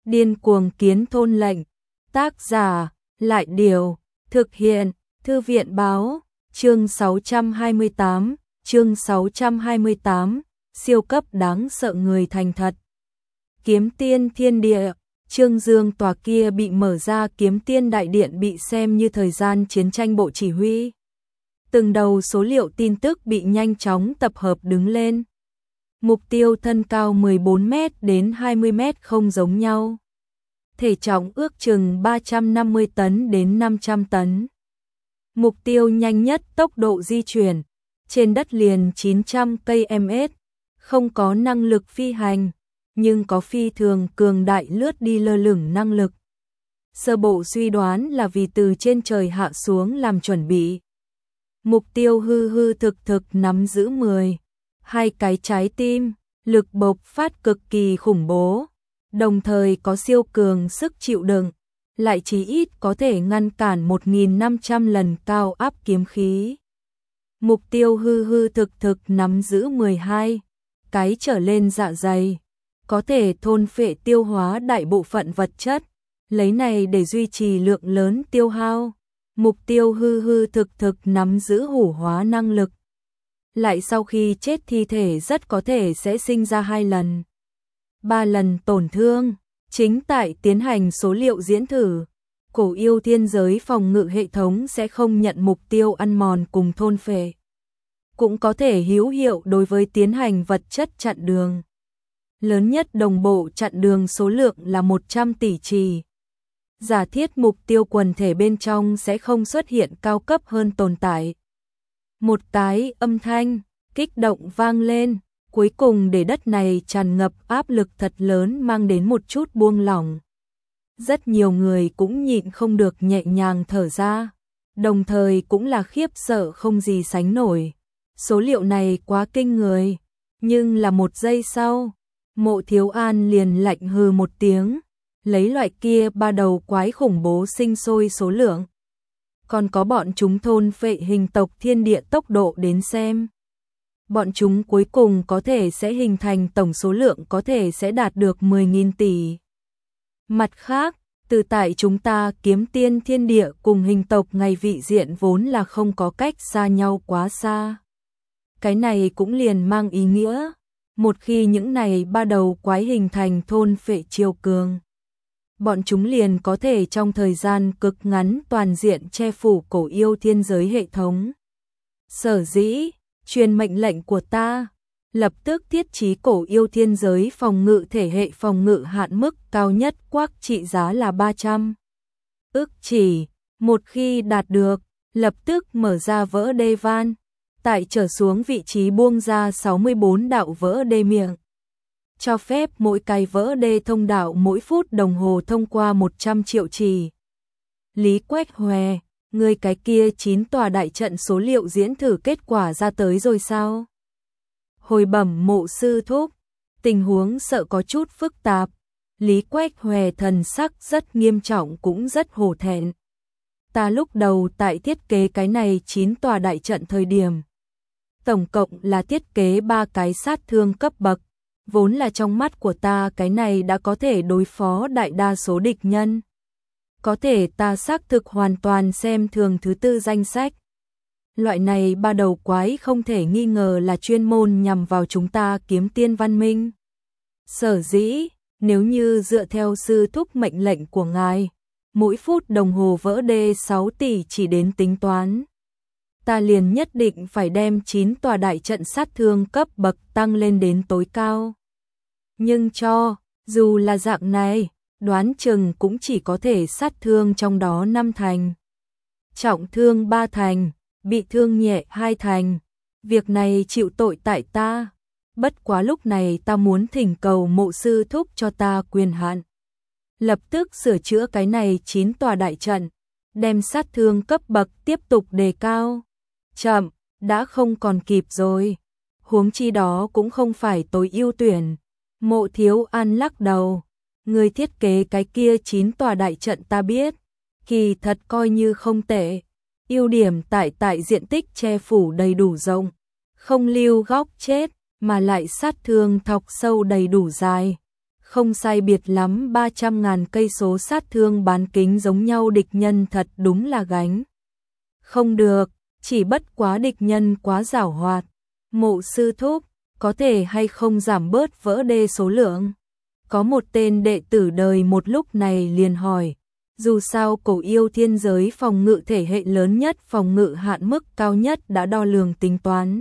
Điên cuồng kiến thôn lệnh. Tác giả, Lại Điều. Thực hiện, Thư viện Báo. Chương 628, siêu cấp đáng sợ người thành thật. Kiếm tiên thiên địa, Trương Dương tòa kia bị mở ra kiếm tiên đại điện bị xem như thời gian chiến tranh bộ chỉ huy. Từng đầu số liệu tin tức bị nhanh chóng tập hợp đứng lên. Mục tiêu thân cao 14 mét đến 20 mét không giống nhau. Thể trọng ước chừng 350 tấn đến 500 tấn. Mục tiêu nhanh nhất tốc độ di chuyển, trên đất liền 900 km, không có năng lực phi hành, nhưng có phi thường cường đại lướt đi lơ lửng năng lực. Sơ bộ suy đoán là vì từ trên trời hạ xuống làm chuẩn bị. Mục tiêu hư hư thực thực nắm giữ 12 cái trái tim, lực bộc phát cực kỳ khủng bố, đồng thời có siêu cường sức chịu đựng, lại chí ít có thể ngăn cản 1.500 lần cao áp kiếm khí. Mục tiêu hư hư thực thực nắm giữ 12 cái trở lên dạ dày, có thể thôn phệ tiêu hóa đại bộ phận vật chất, lấy này để duy trì lượng lớn tiêu hao. Mục tiêu hư hư thực thực nắm giữ hủ hóa năng lực. Lại sau khi chết thi thể rất có thể sẽ sinh ra 2 lần, 3 lần tổn thương. Chính tại tiến hành số liệu diễn thử, Cổ Yêu Thiên Giới phòng ngự hệ thống sẽ không nhận mục tiêu ăn mòn cùng thôn phệ. Cũng có thể hữu hiệu đối với tiến hành vật chất chặn đường. Lớn nhất đồng bộ chặn đường số lượng là 100 tỷ trì. Giả thiết mục tiêu quần thể bên trong sẽ không xuất hiện cao cấp hơn tồn tại. Một cái âm thanh kích động vang lên, cuối cùng để đất này tràn ngập áp lực thật lớn mang đến một chút buông lỏng. Rất nhiều người cũng nhịn không được nhẹ nhàng thở ra, đồng thời cũng là khiếp sợ không gì sánh nổi. Số liệu này quá kinh người, nhưng là một giây sau, Mộ Thiếu An liền lạnh hừ một tiếng, lấy loại kia 3 đầu quái khủng bố sinh sôi số lượng. Còn có bọn chúng thôn phệ hình tộc thiên địa tốc độ đến xem. Bọn chúng cuối cùng có thể sẽ hình thành tổng số lượng có thể sẽ đạt được 10.000 tỷ. Mặt khác, từ tại chúng ta kiếm tiên thiên địa cùng hình tộc ngày vị diện vốn là không có cách xa nhau quá xa. Cái này cũng liền mang ý nghĩa, một khi những này 3 đầu quái hình thành thôn phệ chiêu cường, bọn chúng liền có thể trong thời gian cực ngắn toàn diện che phủ Cổ Yêu Thiên Giới hệ thống. Sở dĩ, truyền mệnh lệnh của ta, lập tức thiết trí Cổ Yêu Thiên Giới phòng ngự thể hệ phòng ngự hạn mức cao nhất quắc trị giá là 300 ức chỉ, một khi đạt được, lập tức mở ra vỡ đê van, tại trở xuống vị trí buông ra 64 đạo vỡ đê miệng. Cho phép mỗi cái vỡ đê thông đạo mỗi phút đồng hồ thông qua 100 triệu chỉ. Lý Quách Hòe, người cái kia 9 tòa đại trận số liệu diễn thử kết quả ra tới rồi sao? Hồi bẩm Mộ sư thúc, tình huống sợ có chút phức tạp. Lý Quách Hòe thần sắc rất nghiêm trọng cũng rất hổ thẹn. Ta lúc đầu tại thiết kế cái này 9 tòa đại trận thời điểm, tổng cộng là thiết kế 3 cái sát thương cấp bậc. Vốn là trong mắt của ta cái này đã có thể đối phó đại đa số địch nhân. Có thể ta xác thực hoàn toàn xem thường thứ 4 danh sách. Loại này 3 đầu quái không thể nghi ngờ là chuyên môn nhằm vào chúng ta kiếm tiên văn minh. Sở dĩ, nếu như dựa theo sư thúc mệnh lệnh của ngài, mỗi phút đồng hồ vỡ đê 6 tỷ chỉ đến tính toán, ta liền nhất định phải đem 9 tòa đại trận sát thương cấp bậc tăng lên đến tối cao. Nhưng dù là dạng này, đoán chừng cũng chỉ có thể sát thương trong đó 5 thành. Trọng thương 3 thành, bị thương nhẹ 2 thành. Việc này chịu tội tại ta. Bất quá lúc này ta muốn thỉnh cầu Mộ sư thúc cho ta quyền hạn. Lập tức sửa chữa cái này 9 tòa đại trận, đem sát thương cấp bậc tiếp tục đề cao. Chậm, đã không còn kịp rồi. Huống chi đó cũng không phải tối ưu tuyển. Mộ Thiếu An lắc đầu. Người thiết kế cái kia 9 tòa đại trận ta biết, kỳ thật coi như không tệ. Ưu điểm tại diện tích che phủ đầy đủ rộng, không lưu góc chết, mà lại sát thương thọc sâu đầy đủ dài. Không sai biệt lắm 300.000 cây số sát thương bán kính giống nhau địch nhân thật đúng là gánh. Không được, chỉ bất quá địch nhân quá giảo hoạt. Mộ sư thúc, có thể hay không giảm bớt vỡ đê số lượng? Có một tên đệ tử đời một lúc này liền hỏi. Dù sao Cổ Yêu thiên giới phòng ngự thể hệ lớn nhất, phòng ngự hạn mức cao nhất đã đo lường tính toán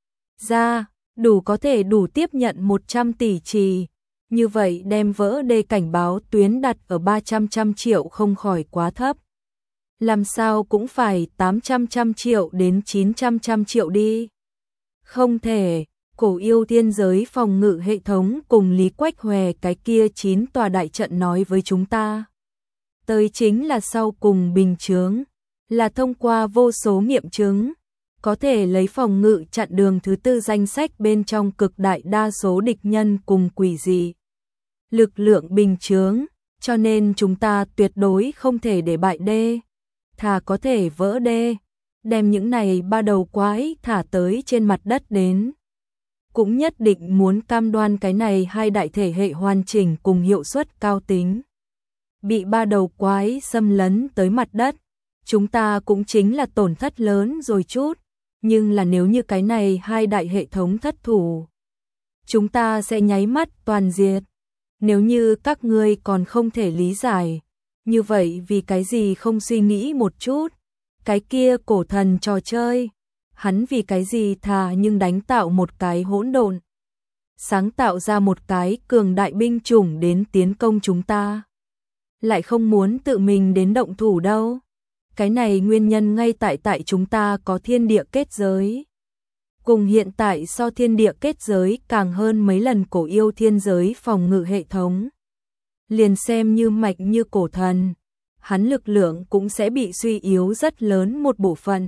ra, có thể đủ tiếp nhận 100 tỷ trì. Như vậy đem vỡ đê cảnh báo tuyến đặt ở 300 triệu không khỏi quá thấp. Làm sao cũng phải 800 triệu đến 900 triệu đi. Không thể, Cổ Yêu thiên giới phòng ngự hệ thống cùng Lý Quách Hòe cái kia 9 tòa đại trận nói với chúng ta. Tới chính là sau cùng bình chướng, là thông qua vô số nghiệm chứng, có thể lấy phòng ngự chặn đường thứ tư danh sách bên trong cực đại đa số địch nhân cùng quỷ dị. Lực lượng bình chướng, cho nên chúng ta tuyệt đối không thể để bại đê, thà có thể vỡ đê, đem những này ba đầu quái thả tới trên mặt đất đến. Cũng nhất định muốn cam đoan cái này hai đại thể hệ hoàn chỉnh cùng hiệu suất cao tính. Bị ba đầu quái xâm lấn tới mặt đất, chúng ta cũng chính là tổn thất lớn rồi chút, nhưng là nếu như cái này hai đại hệ thống thất thủ, chúng ta sẽ nháy mắt toàn diệt. Nếu như các ngươi còn không thể lý giải, như vậy vì cái gì không suy nghĩ một chút, cái kia cổ thần trò chơi, hắn vì cái gì thà nhưng đánh tạo một cái hỗn độn, sáng tạo ra một cái cường đại binh chủng đến tiến công chúng ta, lại không muốn tự mình đến động thủ đâu. Cái này nguyên nhân ngay tại chúng ta có thiên địa kết giới. Cùng hiện tại so thiên địa kết giới càng hơn mấy lần Cổ Yêu thiên giới phòng ngự hệ thống. Liền xem như mạnh như cổ thần, hắn lực lượng cũng sẽ bị suy yếu rất lớn một bộ phận.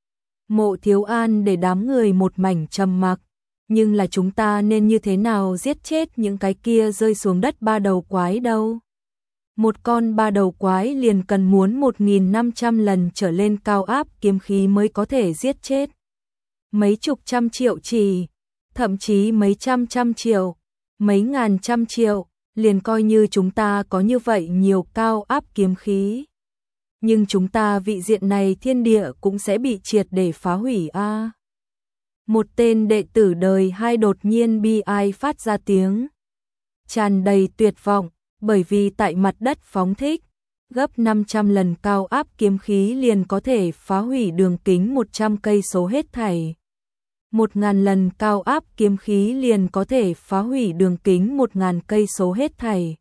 Mộ Thiếu An để đám người một mảnh trầm mặc, nhưng là chúng ta nên như thế nào giết chết những cái kia rơi xuống đất ba đầu quái đâu? Một con ba đầu quái liền cần muốn 1.500 lần trở lên cao áp kiếm khí mới có thể giết chết. Mấy chục trăm triệu trì, thậm chí mấy trăm triệu, mấy ngàn trăm triệu, liền coi như chúng ta có như vậy nhiều cao áp kiếm khí. Nhưng chúng ta vị diện này thiên địa cũng sẽ bị triệt để phá hủy a. Một tên đệ tử đời hai đột nhiên bi ai phát ra tiếng, tràn đầy tuyệt vọng, bởi vì tại mặt đất phóng thích, gấp 500 lần cao áp kiếm khí liền có thể phá hủy đường kính 100 cây số hết thảy. 1.000 lần cao áp kiếm khí liền có thể phá hủy đường kính 1.000 cây số hết thảy.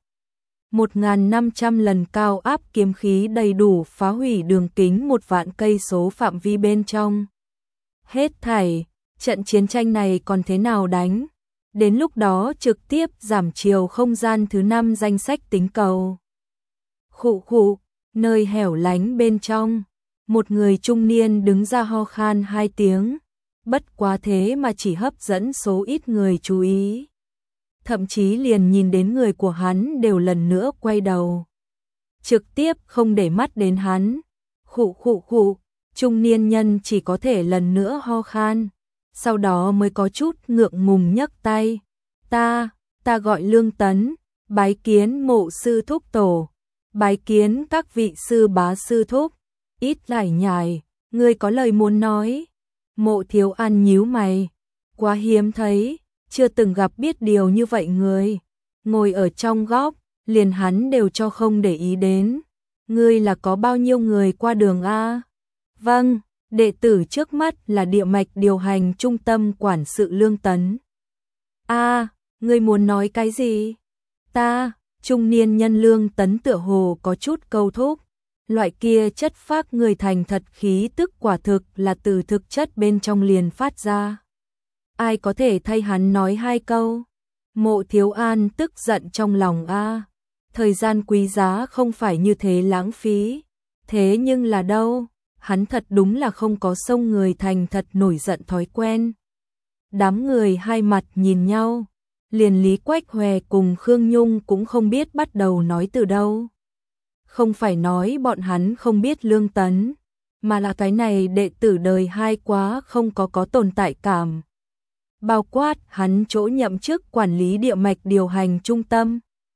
1.500 lần cao áp kiếm khí đầy đủ phá hủy đường kính 1.000 cây số phạm vi bên trong. Hết thảy, trận chiến tranh này còn thế nào đánh? Đến lúc đó trực tiếp giảm chiều không gian thứ 5 danh sách tính cầu. Khụ khụ, nơi hẻo lánh bên trong, một người trung niên đứng ra ho khan 2 tiếng, bất quá thế mà chỉ hấp dẫn số ít người chú ý. Thậm chí liền nhìn đến người của hắn đều lần nữa quay đầu, trực tiếp không để mắt đến hắn. Khụ khụ khụ, trung niên nhân chỉ có thể lần nữa ho khan, sau đó mới có chút ngượng ngùng nhấc tay. Ta gọi Lương Tấn, bái kiến Mộ sư thúc tổ, bái kiến các vị sư bá sư thúc. Ít lải nhải, ngươi có lời muốn nói? Mộ Thiếu An nhíu mày, quá hiếm thấy, chưa từng gặp biết điều như vậy người. Ngồi ở trong góc, liền hắn đều cho không để ý đến. Ngươi là có bao nhiêu người qua đường a? Vâng, đệ tử trước mắt là địa mạch điều hành trung tâm quản sự Lương Tấn. A, ngươi muốn nói cái gì? Trung niên nhân Lương Tấn tựa hồ có chút câu thúc. Loại kia chất phác người thành thật khí tức quả thực là từ thực chất bên trong liền phát ra. Ai có thể thay hắn nói 2 câu? Mộ Thiếu An tức giận trong lòng a. Thời gian quý giá không phải như thế lãng phí. Thế nhưng là đâu? Hắn thật đúng là không có xông người thành thật nổi giận thói quen. Đám người hai mặt nhìn nhau, liền Lý Quách Hòe cùng Khương Nhung cũng không biết bắt đầu nói từ đâu. Không phải nói bọn hắn không biết Lương Tấn, mà là cái này đệ tử đời 2 quá không có tồn tại cảm. Bao quát hắn chỗ nhậm chức quản lý địa mạch điều hành trung tâm,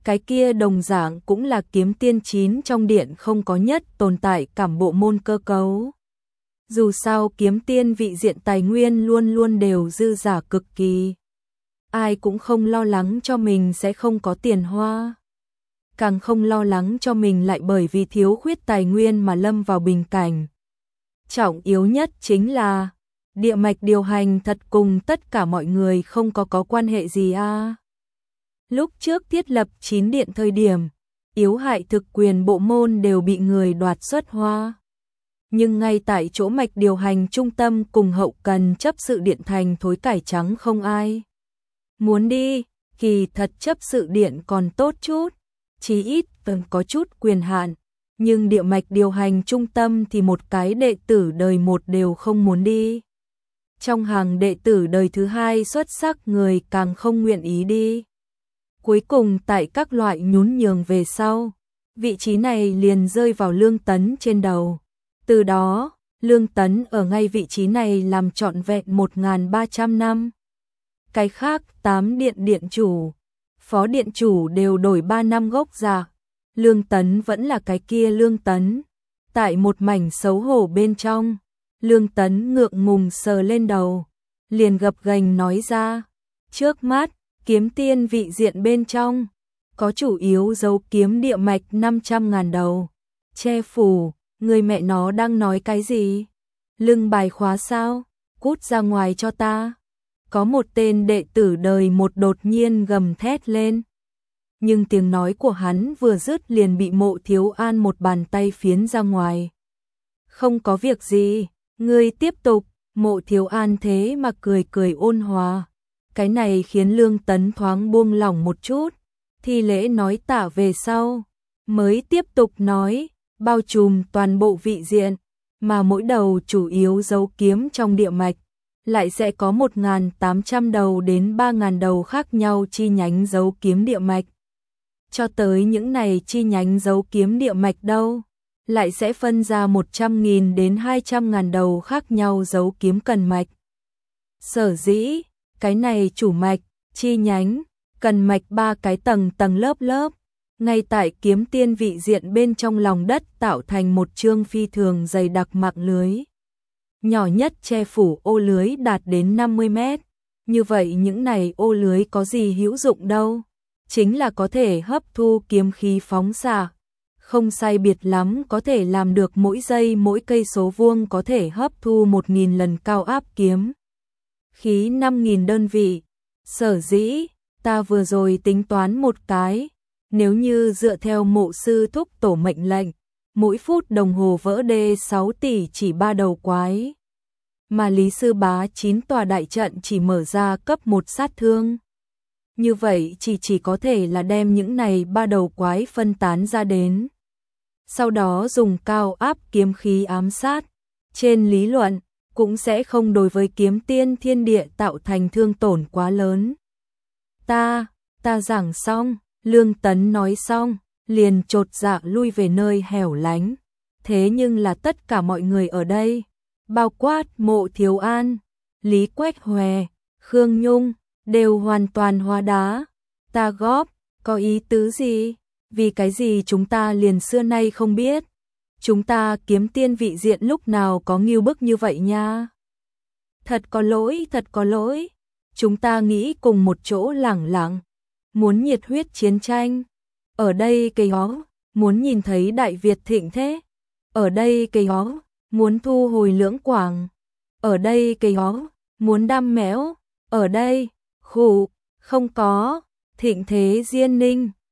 cái kia đồng dạng cũng là kiếm tiên 9 trong điện không có nhất tồn tại cảm bộ môn cơ cấu. Dù sao kiếm tiên vị diện tài nguyên luôn luôn đều dư giả cực kỳ. Ai cũng không lo lắng cho mình sẽ không có tiền hoa. Càng không lo lắng cho mình lại bởi vì thiếu khuyết tài nguyên mà lâm vào bình cảnh. Trọng yếu nhất chính là địa mạch điều hành thật cùng tất cả mọi người không có quan hệ gì a. Lúc trước thiết lập 9 điện thời điểm, yếu hại thực quyền bộ môn đều bị người đoạt xuất hoa. Nhưng ngay tại chỗ mạch điều hành trung tâm cùng hậu cần chấp sự điện thành thối cải trắng không ai muốn đi, kỳ thật chấp sự điện còn tốt chút, chí ít có chút quyền hạn, nhưng địa mạch điều hành trung tâm thì một cái đệ tử đời 1 đều không muốn đi. Trong hàng đệ tử đời thứ 2 xuất sắc người càng không nguyện ý đi. Cuối cùng tại các loại nhún nhường về sau, vị trí này liền rơi vào Lương Tấn trên đầu. Từ đó, Lương Tấn ở ngay vị trí này làm trọn vẹn 1.300 năm. Cái khác 8 điện điện chủ, phó điện chủ đều đổi 3 năm gốc già. Lương Tấn vẫn là cái kia Lương Tấn. Tại một mảnh xấu hổ bên trong, Lương Tấn ngượng ngùng sờ lên đầu, liền gập ghềnh nói ra, trước mắt, kiếm tiên vị diện bên trong, có chủ yếu giấu kiếm địa mạch 500.000 đầu. Che phủ, người mẹ nó đang nói cái gì? Lưng bài khóa sao? Cút ra ngoài cho ta. Có một tên đệ tử đời 1 đột nhiên gầm thét lên. Nhưng tiếng nói của hắn vừa dứt liền bị Mộ Thiếu An một bàn tay phiến ra ngoài. Không có việc gì, ngươi tiếp tục. Mộ Thiếu An thế mà cười cười ôn hòa. Cái này khiến Lương Tấn thoáng buông lỏng một chút. Thi lễ nói tạ về sau, mới tiếp tục nói, bao trùm toàn bộ vị diện, mà mỗi đầu chủ yếu giấu kiếm trong địa mạch, lại sẽ có 1.800 đầu đến 3.000 đầu khác nhau chi nhánh giấu kiếm địa mạch. Cho tới những này chi nhánh giấu kiếm địa mạch đâu, lại sẽ phân ra 100.000 đến 200.000 đầu khác nhau giấu kiếm cần mạch. Sở dĩ, cái này chủ mạch, chi nhánh, cần mạch 3 cái tầng lớp lớp, ngay tại kiếm tiên vị diện bên trong lòng đất tạo thành một chương phi thường dày đặc mạng lưới. Nhỏ nhất che phủ ô lưới đạt đến 50 mét. Như vậy những này ô lưới có gì hữu dụng đâu? Chính là có thể hấp thu kiếm khí phóng xạ. Không sai biệt lắm có thể làm được mỗi giây mỗi cây số vuông có thể hấp thu 1.000 lần cao áp kiếm khí 5.000 đơn vị. Sở dĩ, ta vừa rồi tính toán một cái, nếu như dựa theo Mộ sư thúc tổ mệnh lệnh, mỗi phút đồng hồ vỡ đê 6 tỷ chỉ 3 đầu quái. Mà Lý Sư Bá 9 tòa đại trận chỉ mở ra cấp 1 sát thương. Như vậy chỉ có thể là đem những này 3 đầu quái phân tán ra đến. Sau đó dùng cao áp kiếm khí ám sát. Trên lý luận, cũng sẽ không đối với kiếm tiên thiên địa tạo thành thương tổn quá lớn. Ta giảng xong, Lương Tấn nói xong, liền chột dạ lui về nơi hẻo lánh. Thế nhưng là tất cả mọi người ở đây, bao quát Mộ Thiếu An, Lý Quách Hòe, Khương Nhung, đều hoàn toàn hóa đá. Ta góp, có ý tứ gì? Vì cái gì chúng ta liền xưa nay không biết? Chúng ta kiếm tiên vị diện lúc nào có ngưu bức như vậy nha? Thật có lỗi. Chúng ta nghĩ cùng một chỗ lẳng, muốn nhiệt huyết chiến tranh. Ở đây cây hó, muốn nhìn thấy Đại Việt thịnh thế. Ở đây cây hó, muốn thu hồi Lưỡng Quảng. Ở đây cây hó, muốn đam méo. Ở đây, khủ, không có, thịnh thế Diên Ninh.